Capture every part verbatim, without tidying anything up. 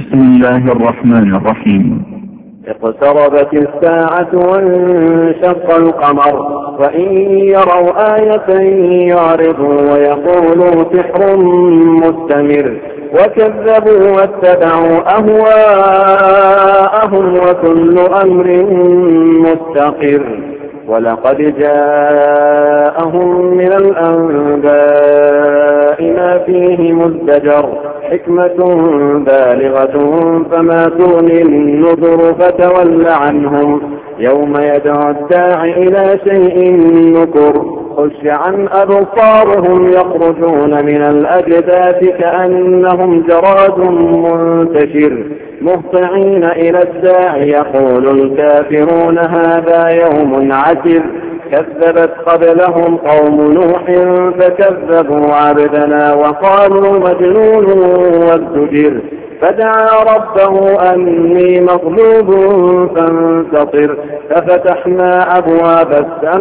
بسم الله الرحمن الرحيم. اقتربت الساعة وانشق القمر وإن يروا آية يعرضوا ويقولوا سحر مستمر وكذبوا واتبعوا أهواءهم وكل أمر مستقر. ولقد جاءهم من الأنباء ما فيه مزدجر حكمة بالغة فما تغني النذر فتول عنهم يوم يدعو الداعي إلى شيء نكر خش عن أبصارهم يخرجون من الأجداث كأنهم جراد منتشر مهطعين إلى الداعي يقول الكافرون هذا يوم عسر كذبت قبلهم قوم نوح فكذبوا عبدنا وقالوا مجنون وازدجر فدعا ربه أني مغلوب فانتصر ففتحنا أبواب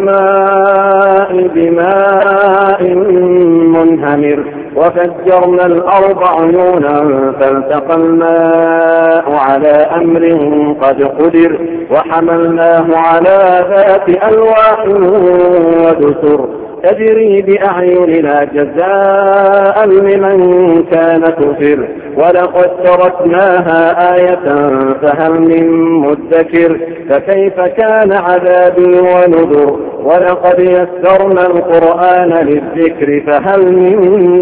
السماء بماء منهمر وفجرنا الأرض عيونا فالتقى الماء على أمر قد قدر وحملناه على ذات ألواح ودسر تجري بأعيننا جزاء لمن كان كفر ولقد تركناها آية فهل من مدكر فكيف كان عذابي ونذر ولقد يسرنا القرآن للذكر فهل من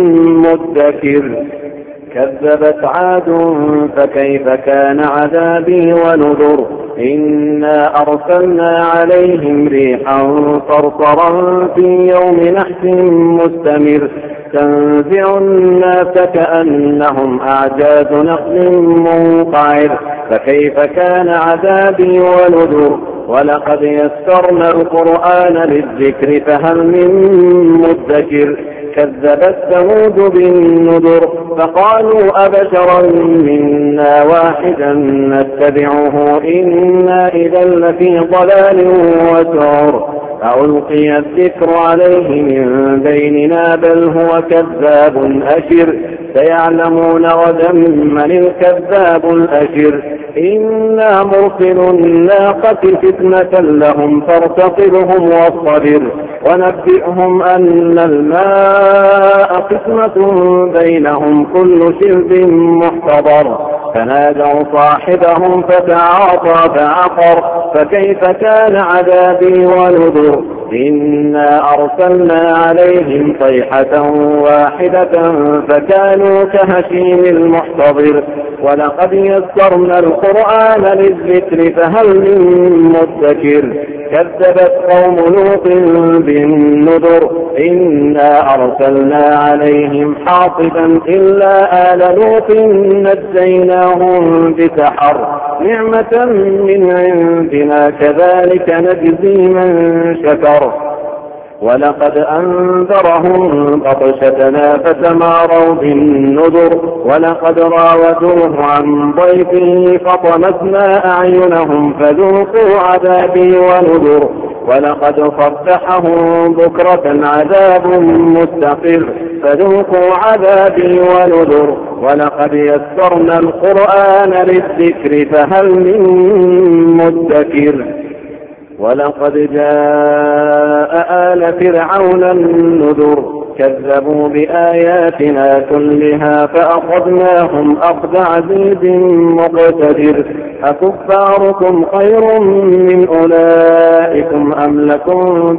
مدكر كذبت عاد فكيف كان عذابي ونذر إنا أرسلنا عليهم ريحا صرصرا في يوم نحس مستمر تنزع الناس كأنهم أعجاز نخل منقعر فكيف كان عذابي ونذر ولقد يسرنا القرآن للذكر فهل من مدكر كذبت ثمود بالنذر فقالوا أبشرا منا واحدا نتبعه إنا إذا لفي ضلال وسعر ألقي الذكر عليه من بيننا بل هو كذاب أشر سيعلمون غدا من الكذاب الأشر إنا مرسل الناقة فتنة لهم فارتقبهم واصطبر ونبئهم أن الماء قسمة بينهم كل شرب محتضر فنادوا صاحبهم فتعاطى فعقر فكيف كان عذابي ونذر إنا أرسلنا عليهم صيحة واحدة فكانوا كهشيم المحتضر ولقد يسرنا القرآن للذكر فهل من مدكر كذبت قوم لوط بالنذر إنا أرسلنا عليهم حاصبا إلا آل لوط نجيناهم بسحر نعمة من عندنا كذلك نجزي من شكر ولقد أنذرهم بطشتنا فتماروا بالنذر ولقد راودوه عن ضيفه فطمسنا أعينهم فذوقوا عذابي ونذر ولقد صبحهم بكرة عذاب مستقر فذوقوا عذابي ونذر ولقد يسرنا القرآن للذكر فهل من مدكر ولقد جاء آل فرعون النذر كذبوا بآياتنا كلها فأخذناهم أخذ عزيز مقتدر أكفاركم خير من أولئكم أم لكم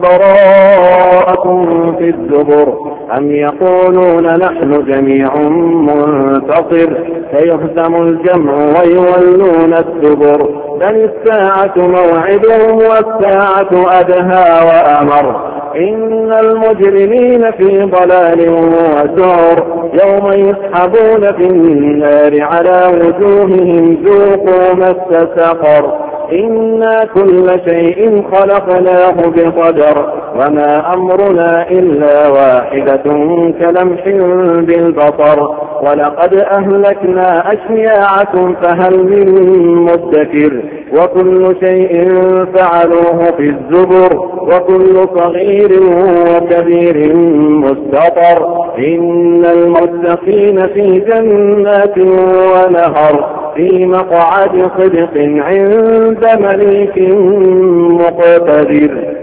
براءة في الزبر أم يقولون نحن جميع منتصر سيهزم الجمع ويولون الدبر بل الساعة موعدهم والساعة أدهى وأمر إن المجرمين في ضلال وسعر يوم يسحبون في النار على وجوههم ذوقوا مس سقر إنا كل شيء خلقناه بقدر وما أمرنا إلا واحدة كلمح بالبصر ولقد أهلكنا أشياعكم فهل من مدكر وكل شيء فعلوه في الزبر وكل صغير وكبير مستطر إن المتقين في جنات ونهر في مقعد صدق عند مليك مقتدر.